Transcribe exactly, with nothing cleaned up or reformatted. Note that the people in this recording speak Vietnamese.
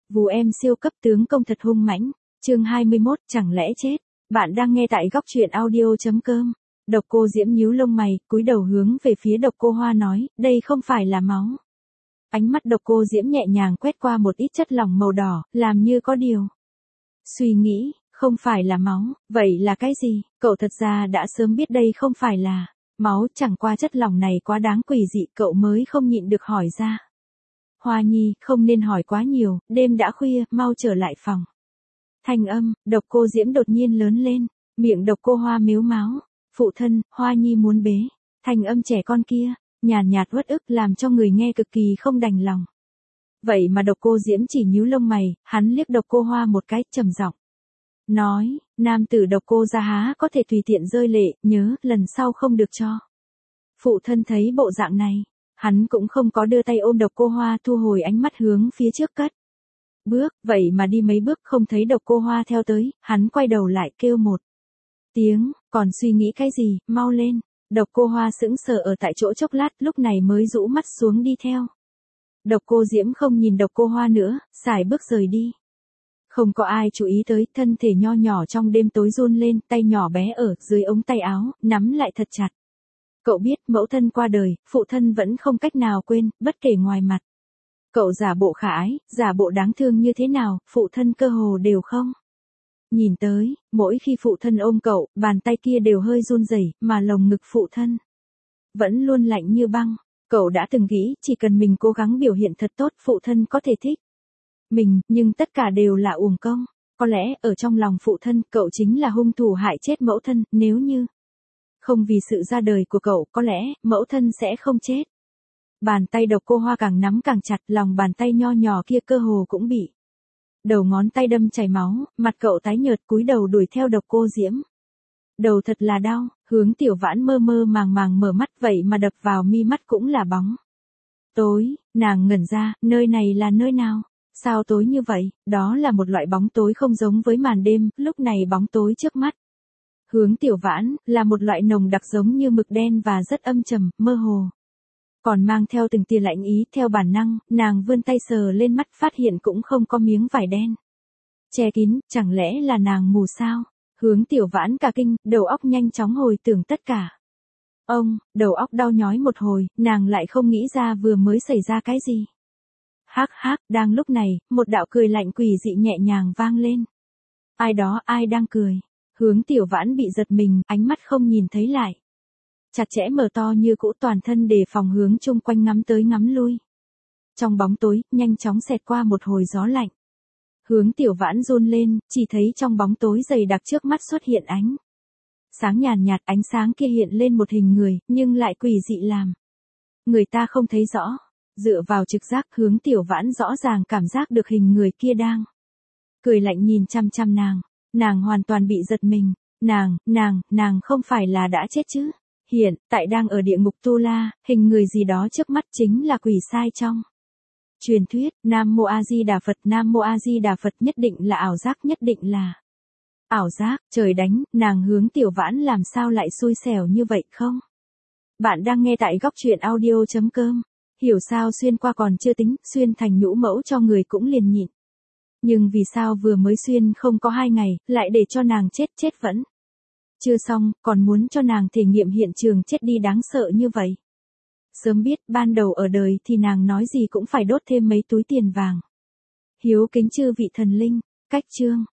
Vù em siêu cấp tướng công thật hung mãnh. Chương hai mươi mốt, chẳng lẽ chết. Bạn đang nghe tại góc truyện audio chấm com. Độc Cô Diễm nhíu lông mày, cúi đầu hướng về phía Độc Cô Hoa nói, đây không phải là máu. Ánh mắt Độc Cô Diễm nhẹ nhàng quét qua một ít chất lỏng màu đỏ, làm như có điều suy nghĩ, không phải là máu, vậy là cái gì? Cậu thật ra đã sớm biết đây không phải là máu, chẳng qua chất lỏng này quá đáng quỷ dị, cậu mới không nhịn được hỏi ra. Hoa Nhi, không nên hỏi quá nhiều, đêm đã khuya, mau trở lại phòng. Thanh âm, Độc Cô Diễm đột nhiên lớn lên, miệng Độc Cô Hoa mếu máo, phụ thân, Hoa Nhi muốn bế. Thanh âm trẻ con kia, nhàn nhạt uất ức làm cho người nghe cực kỳ không đành lòng. Vậy mà Độc Cô Diễm chỉ nhíu lông mày, hắn liếc Độc Cô Hoa một cái, trầm giọng nói, nam tử Độc Cô gia há có thể tùy tiện rơi lệ, nhớ, lần sau không được cho. Phụ thân thấy bộ dạng này, hắn cũng không có đưa tay ôm Độc Cô Hoa, thu hồi ánh mắt hướng phía trước cất bước, vậy mà đi mấy bước không thấy Độc Cô Hoa theo tới, hắn quay đầu lại kêu một tiếng, còn suy nghĩ cái gì, mau lên. Độc Cô Hoa sững sờ ở tại chỗ chốc lát, lúc này mới rũ mắt xuống đi theo. Độc Cô Diễm không nhìn Độc Cô Hoa nữa, sải bước rời đi. Không có ai chú ý tới, thân thể nho nhỏ trong đêm tối run lên, tay nhỏ bé ở dưới ống tay áo, nắm lại thật chặt. Cậu biết, mẫu thân qua đời, phụ thân vẫn không cách nào quên, bất kể ngoài mặt. Cậu giả bộ khả ái, giả bộ đáng thương như thế nào, phụ thân cơ hồ đều không nhìn tới, mỗi khi phụ thân ôm cậu, bàn tay kia đều hơi run rẩy, mà lồng ngực phụ thân vẫn luôn lạnh như băng. Cậu đã từng nghĩ, chỉ cần mình cố gắng biểu hiện thật tốt, phụ thân có thể thích mình, nhưng tất cả đều là uổng công. Có lẽ, ở trong lòng phụ thân, cậu chính là hung thủ hại chết mẫu thân, nếu như không vì sự ra đời của cậu, có lẽ, mẫu thân sẽ không chết. Bàn tay Độc Cô Hoa càng nắm càng chặt, lòng bàn tay nho nhỏ kia cơ hồ cũng bị đầu ngón tay đâm chảy máu, mặt cậu tái nhợt cúi đầu đuổi theo Độc Cô Diễm. Đầu thật là đau, Hướng Tiểu Vãn mơ mơ màng màng mở mắt, vậy mà đập vào mi mắt cũng là bóng tối, nàng ngẩn ra, nơi này là nơi nào? Sao tối như vậy? Đó là một loại bóng tối không giống với màn đêm, lúc này bóng tối trước mắt Hướng Tiểu Vãn là một loại nồng đặc giống như mực đen và rất âm trầm, mơ hồ, còn mang theo từng tia lạnh ý. Theo bản năng, nàng vươn tay sờ lên mắt, phát hiện cũng không có miếng vải đen che kín, chẳng lẽ là nàng mù sao? Hướng Tiểu Vãn cả kinh, đầu óc nhanh chóng hồi tưởng tất cả. Ông, đầu óc đau nhói một hồi, nàng lại không nghĩ ra vừa mới xảy ra cái gì. Hắc hắc, đang lúc này, một đạo cười lạnh quỷ dị nhẹ nhàng vang lên. Ai đó, ai đang cười? Hướng Tiểu Vãn bị giật mình, ánh mắt không nhìn thấy lại. Chặt chẽ mở to như cũ, toàn thân đề phòng hướng chung quanh ngắm tới ngắm lui. Trong bóng tối, nhanh chóng xẹt qua một hồi gió lạnh. Hướng Tiểu Vãn run lên, chỉ thấy trong bóng tối dày đặc trước mắt xuất hiện ánh sáng nhàn nhạt, ánh sáng kia hiện lên một hình người, nhưng lại quỷ dị làm người ta không thấy rõ. Dựa vào trực giác, Hướng Tiểu Vãn rõ ràng cảm giác được hình người kia đang cười lạnh nhìn chăm chăm nàng. Nàng hoàn toàn bị giật mình. Nàng, nàng, nàng không phải là đã chết chứ? Hiện tại đang ở địa ngục Tu La, hình người gì đó trước mắt chính là quỷ sai trong truyền thuyết. Nam Mô A Di Đà Phật, Nam Mô A Di Đà Phật, nhất định là ảo giác, nhất định là ảo giác. Trời đánh, nàng Hướng Tiểu Vãn làm sao lại xui xẻo như vậy không? Bạn đang nghe tại góc truyện audio chấm com. Hiểu sao xuyên qua còn chưa tính, xuyên thành nhũ mẫu cho người cũng liền nhịn. Nhưng vì sao vừa mới xuyên không có hai ngày, lại để cho nàng chết chết vẫn chưa xong, còn muốn cho nàng thể nghiệm hiện trường chết đi đáng sợ như vậy. Sớm biết, ban đầu ở đời thì nàng nói gì cũng phải đốt thêm mấy túi tiền vàng. Hiếu kính chư vị thần linh, cách chương.